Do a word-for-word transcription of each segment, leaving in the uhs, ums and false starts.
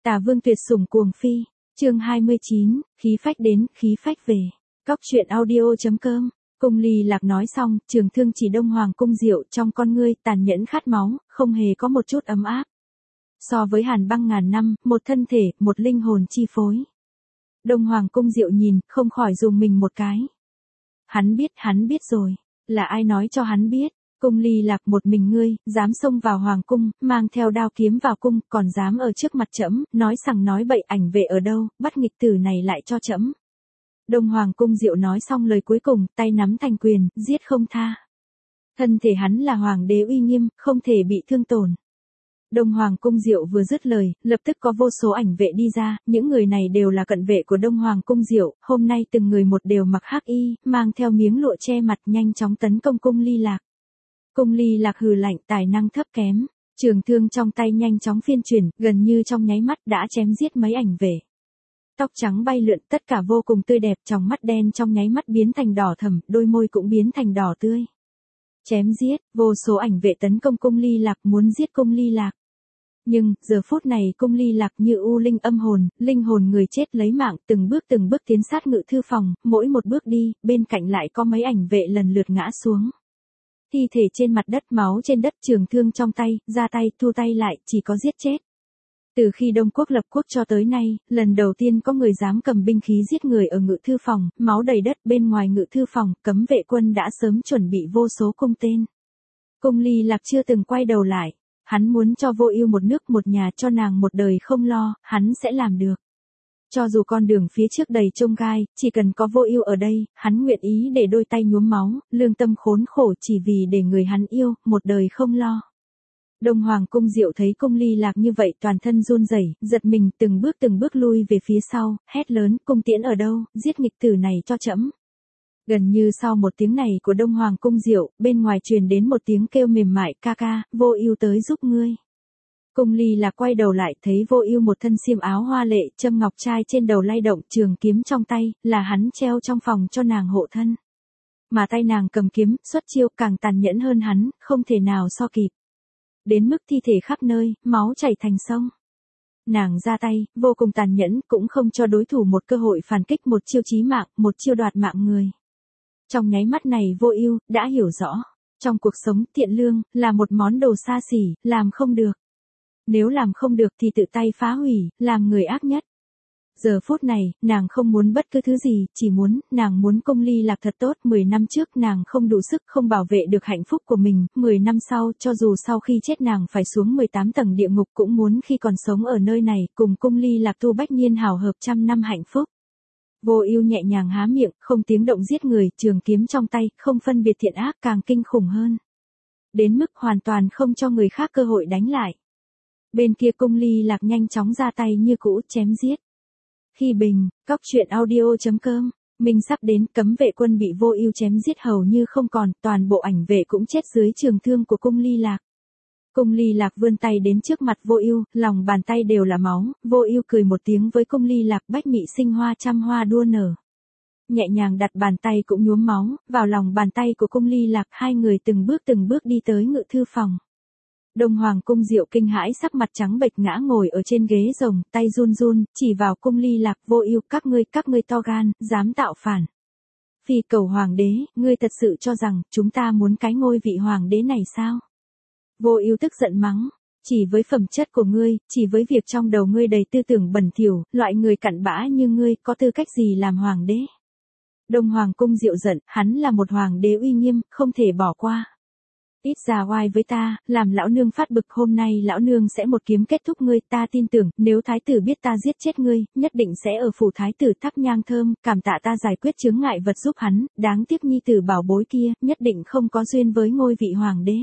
Tả Vương tuyệt sủng cuồng phi, chương hai mươi chín, khí phách đến, khí phách về. Cóc truyện audio chấm com. Cung Ly Lạc nói xong, Trường Thương chỉ Đông Hoàng cung Diệu, trong con ngươi tàn nhẫn khát máu, không hề có một chút ấm áp. So với hàn băng ngàn năm, một thân thể, một linh hồn chi phối. Đông Hoàng cung Diệu nhìn, không khỏi dùng mình một cái. Hắn biết, hắn biết rồi. Là ai nói cho hắn biết? Cung Ly Lạc, một mình ngươi, dám xông vào hoàng cung, mang theo đao kiếm vào cung, còn dám ở trước mặt trẫm nói sằng nói bậy, ảnh vệ ở đâu, bắt nghịch tử này lại cho trẫm. Đông Hoàng cung Diệu nói xong lời cuối cùng, tay nắm thành quyền, giết không tha. Thân thể hắn là hoàng đế uy nghiêm, không thể bị thương tổn. Đông Hoàng cung Diệu vừa dứt lời, lập tức có vô số ảnh vệ đi ra, những người này đều là cận vệ của Đông Hoàng cung Diệu, hôm nay từng người một đều mặc hắc y, mang theo miếng lụa che mặt, nhanh chóng tấn công Cung Ly Lạc. Cung Ly Lạc hừ lạnh, tài năng thấp kém, trường thương trong tay nhanh chóng phiên chuyển, gần như trong nháy mắt đã chém giết mấy ảnh vệ. Tóc trắng bay lượn, tất cả vô cùng tươi đẹp, tròng mắt đen trong nháy mắt biến thành đỏ thẫm, đôi môi cũng biến thành đỏ tươi. Chém giết, vô số ảnh vệ tấn công Cung Ly Lạc, muốn giết Cung Ly Lạc. Nhưng, giờ phút này Cung Ly Lạc như u linh âm hồn, linh hồn người chết lấy mạng, từng bước từng bước tiến sát ngự thư phòng, mỗi một bước đi, bên cạnh lại có mấy ảnh vệ lần lượt ngã xuống. Thi thể trên mặt đất, máu trên đất, trường thương trong tay, ra tay, thu tay lại, chỉ có giết chết. Từ khi Đông Quốc lập quốc cho tới nay, lần đầu tiên có người dám cầm binh khí giết người ở ngự thư phòng, máu đầy đất, bên ngoài ngự thư phòng, cấm vệ quân đã sớm chuẩn bị vô số cung tên. Cung Ly Lạc chưa từng quay đầu lại, hắn muốn cho Vô Ưu một nước một nhà, cho nàng một đời không lo, hắn sẽ làm được. Cho dù con đường phía trước đầy chông gai, chỉ cần có Vô Ưu ở đây, hắn nguyện ý để đôi tay nhuốm máu, lương tâm khốn khổ chỉ vì để người hắn yêu, một đời không lo. Đông Hoàng cung Diệu thấy Cung Ly Lạc như vậy, toàn thân run rẩy, giật mình, từng bước từng bước lui về phía sau, hét lớn, cung tiễn ở đâu, giết nghịch tử này cho trẫm. Gần như sau một tiếng này của Đông Hoàng cung Diệu, bên ngoài truyền đến một tiếng kêu mềm mại, ca ca, Vô Ưu tới giúp ngươi. Cung Ly Lạc quay đầu lại, thấy Vô Ưu một thân xiêm áo hoa lệ, châm ngọc trai trên đầu lay động, trường kiếm trong tay, là hắn treo trong phòng cho nàng hộ thân. Mà tay nàng cầm kiếm, xuất chiêu càng tàn nhẫn hơn hắn, không thể nào so kịp. Đến mức thi thể khắp nơi, máu chảy thành sông. Nàng ra tay, vô cùng tàn nhẫn, cũng không cho đối thủ một cơ hội phản kích, một chiêu chí mạng, một chiêu đoạt mạng người. Trong nháy mắt này Vô Ưu đã hiểu rõ, trong cuộc sống thiện lương là một món đồ xa xỉ, làm không được. Nếu làm không được thì tự tay phá hủy, làm người ác nhất. Giờ phút này, nàng không muốn bất cứ thứ gì, chỉ muốn, nàng muốn Cung Ly Lạc thật tốt. Mười năm trước nàng không đủ sức, không bảo vệ được hạnh phúc của mình, mười năm sau, cho dù sau khi chết nàng phải xuống mười tám tầng địa ngục, cũng muốn khi còn sống ở nơi này, cùng Cung Ly Lạc tu bách niên hào hợp trăm năm hạnh phúc. Vô Ưu nhẹ nhàng há miệng, không tiếng động giết người, trường kiếm trong tay, không phân biệt thiện ác, càng kinh khủng hơn. Đến mức hoàn toàn không cho người khác cơ hội đánh lại. Bên kia Cung Ly Lạc nhanh chóng ra tay như cũ, chém giết. Khi bình, cóc truyện audio chấm com, mình sắp đến, cấm vệ quân bị Vô Ưu chém giết hầu như không còn, toàn bộ ảnh vệ cũng chết dưới trường thương của Cung Ly Lạc. Cung Ly Lạc vươn tay đến trước mặt Vô Ưu, lòng bàn tay đều là máu, Vô Ưu cười một tiếng với Cung Ly Lạc, bách mị sinh hoa trăm hoa đua nở. Nhẹ nhàng đặt bàn tay cũng nhuốm máu, vào lòng bàn tay của Cung Ly Lạc, hai người từng bước từng bước đi tới ngự thư phòng. Đông Hoàng cung Diệu kinh hãi, sắc mặt trắng bệch ngã ngồi ở trên ghế rồng, tay run run, chỉ vào Cung Ly Lạc, Vô Ưu, các ngươi, các ngươi to gan, dám tạo phản. Phi cầu hoàng đế, ngươi thật sự cho rằng chúng ta muốn cái ngôi vị hoàng đế này sao? Vô Ưu tức giận mắng, chỉ với phẩm chất của ngươi, chỉ với việc trong đầu ngươi đầy tư tưởng bẩn thỉu, loại người cặn bã như ngươi có tư cách gì làm hoàng đế? Đông Hoàng cung Diệu giận, hắn là một hoàng đế uy nghiêm, không thể bỏ qua. Ít ra oai với ta, làm lão nương phát bực, hôm nay lão nương sẽ một kiếm kết thúc ngươi, ta tin tưởng, nếu thái tử biết ta giết chết ngươi, nhất định sẽ ở phủ thái tử thắp nhang thơm, cảm tạ ta giải quyết chướng ngại vật giúp hắn, đáng tiếc nhi tử bảo bối kia, nhất định không có duyên với ngôi vị hoàng đế.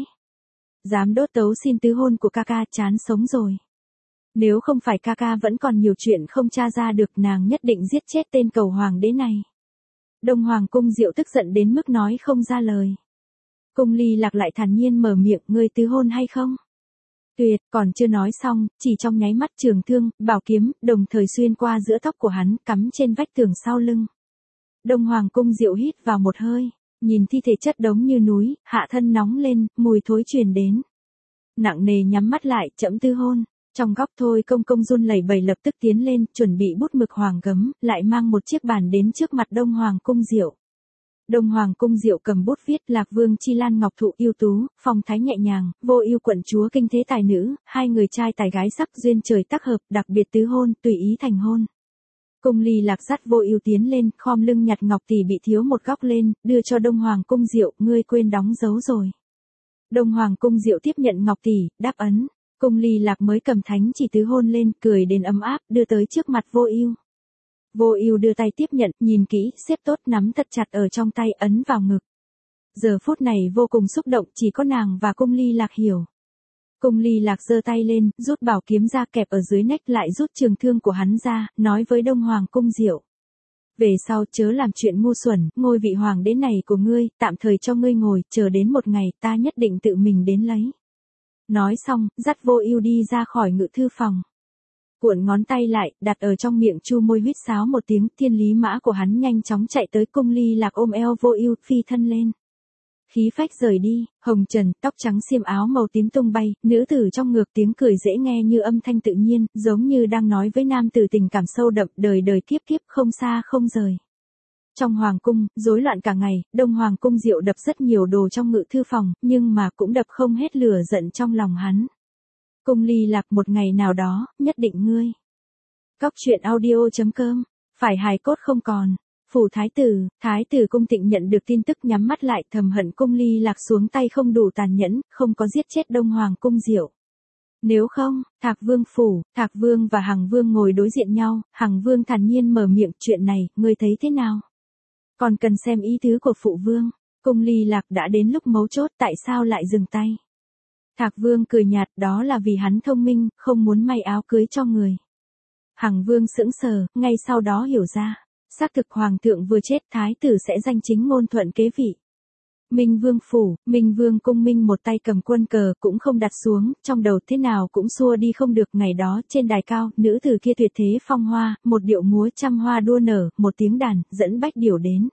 Dám đốt tấu xin tứ hôn của ca ca, chán sống rồi. Nếu không phải ca ca vẫn còn nhiều chuyện không tra ra được, nàng nhất định giết chết tên cầu hoàng đế này. Đông Hoàng cung Diệu tức giận đến mức nói không ra lời. Cung Ly Lạc lại thản nhiên mở miệng, ngươi tứ hôn hay không? Tuyệt, còn chưa nói xong, chỉ trong nháy mắt trường thương, bảo kiếm, đồng thời xuyên qua giữa tóc của hắn, cắm trên vách tường sau lưng. Đông Hoàng cung Diệu hít vào một hơi, nhìn thi thể chất đống như núi, hạ thân nóng lên, mùi thối truyền đến. Nặng nề nhắm mắt lại, chậm tư hôn. Trong góc Thôi Công Công run lẩy bẩy lập tức tiến lên, chuẩn bị bút mực hoàng gấm, lại mang một chiếc bàn đến trước mặt Đông Hoàng Cung Diệu. Đông Hoàng Cung Diệu cầm bút viết Lạc Vương Chi Lan ngọc thụ ưu tú, phong thái nhẹ nhàng, Vô Ưu quận chúa kinh thế tài nữ, hai người trai tài gái sắc duyên trời tác hợp, đặc biệt tứ hôn, tùy ý thành hôn. Cung Ly Lạc dắt Vô Ưu tiến lên, khom lưng nhặt ngọc tỷ bị thiếu một góc lên, đưa cho Đông Hoàng Cung Diệu, ngươi quên đóng dấu rồi. Đông Hoàng Cung Diệu tiếp nhận ngọc tỷ, đáp ấn. Cung Ly Lạc mới cầm thánh chỉ tứ hôn lên, cười đến ấm áp, đưa tới trước mặt Vô Ưu. Vô Ưu đưa tay tiếp nhận, nhìn kỹ, xếp tốt nắm thật chặt ở trong tay, ấn vào ngực. Giờ phút này vô cùng xúc động, chỉ có nàng và Cung Ly Lạc hiểu. Cung Ly Lạc giơ tay lên, rút bảo kiếm ra kẹp ở dưới nách, lại rút trường thương của hắn ra, nói với Đông Hoàng Cung Diệu. Về sau chớ làm chuyện ngu xuẩn, ngôi vị hoàng đế này của ngươi, tạm thời cho ngươi ngồi, chờ đến một ngày ta nhất định tự mình đến lấy. Nói xong, dắt Vô Ưu đi ra khỏi ngự thư phòng. Cuộn ngón tay lại, đặt ở trong miệng chu môi huýt sáo một tiếng, thiên lý mã của hắn nhanh chóng chạy tới. Cung Ly Lạc ôm eo Vô Ưu, phi thân lên. Khí phách rời đi, hồng trần, tóc trắng xiêm áo màu tím tung bay, nữ tử trong ngược tiếng cười dễ nghe như âm thanh tự nhiên, giống như đang nói với nam tử tình cảm sâu đậm, đời đời kiếp kiếp không xa không rời. Trong hoàng cung, rối loạn cả ngày, Đông Hoàng Cung Diệu đập rất nhiều đồ trong ngự thư phòng, nhưng mà cũng đập không hết lửa giận trong lòng hắn. Cung Ly Lạc, một ngày nào đó, nhất định ngươi. Cóc truyện audio chấm com, phải hài cốt không còn. Phủ thái tử, thái tử Cung Tịnh nhận được tin tức nhắm mắt lại, thầm hận Cung Ly Lạc xuống tay không đủ tàn nhẫn, không có giết chết Đông Hoàng Cung Diệu. Nếu không, Thạc Vương phủ, Thạc Vương và Hằng Vương ngồi đối diện nhau, Hằng Vương thản nhiên mở miệng, chuyện này, ngươi thấy thế nào? Còn cần xem ý tứ của phụ vương. Cung Ly Lạc đã đến lúc mấu chốt, tại sao lại dừng tay? Thạc Vương cười nhạt, đó là vì hắn thông minh, không muốn may áo cưới cho người. Hằng Vương sững sờ, ngay sau đó hiểu ra. Xác thực hoàng thượng vừa chết, thái tử sẽ danh chính ngôn thuận kế vị. Minh Vương phủ, Minh Vương Cung Minh một tay cầm quân cờ cũng không đặt xuống, trong đầu thế nào cũng xua đi không được. Ngày đó trên đài cao, nữ tử kia tuyệt thế phong hoa, một điệu múa trăm hoa đua nở, một tiếng đàn, dẫn bách điểu đến.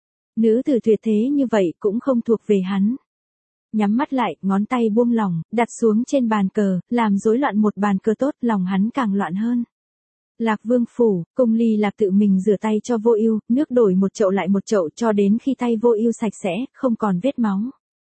Nữ tử tuyệt thế như vậy cũng không thuộc về hắn. Nhắm mắt lại, ngón tay buông lỏng, đặt xuống trên bàn cờ, làm rối loạn một bàn cờ tốt, lòng hắn càng loạn hơn. Lạc Vương phủ, Cung Ly Lạc tự mình rửa tay cho Vô Ưu, nước đổi một chậu lại một chậu cho đến khi tay Vô Ưu sạch sẽ, không còn vết máu.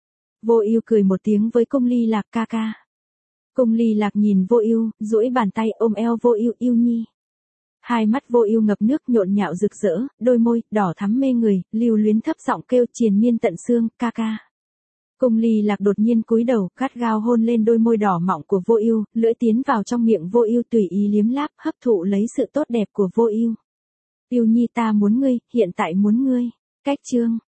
Vô Ưu cười một tiếng với Cung Ly Lạc, ca ca. Cung Ly Lạc nhìn Vô Ưu, duỗi bàn tay ôm eo Vô Ưu, Ưu nhi. Hai mắt Vô Ưu ngập nước nhộn nhạo rực rỡ, đôi môi đỏ thắm mê người, lưu luyến thấp giọng kêu triền miên tận xương, ca ca. Cung Ly Lạc đột nhiên cúi đầu, gắt gao hôn lên đôi môi đỏ mọng của Vô Ưu, lưỡi tiến vào trong miệng Vô Ưu tùy ý liếm láp, hấp thụ lấy sự tốt đẹp của Vô Ưu. Ưu nhi ta muốn ngươi, hiện tại muốn ngươi. Cách chương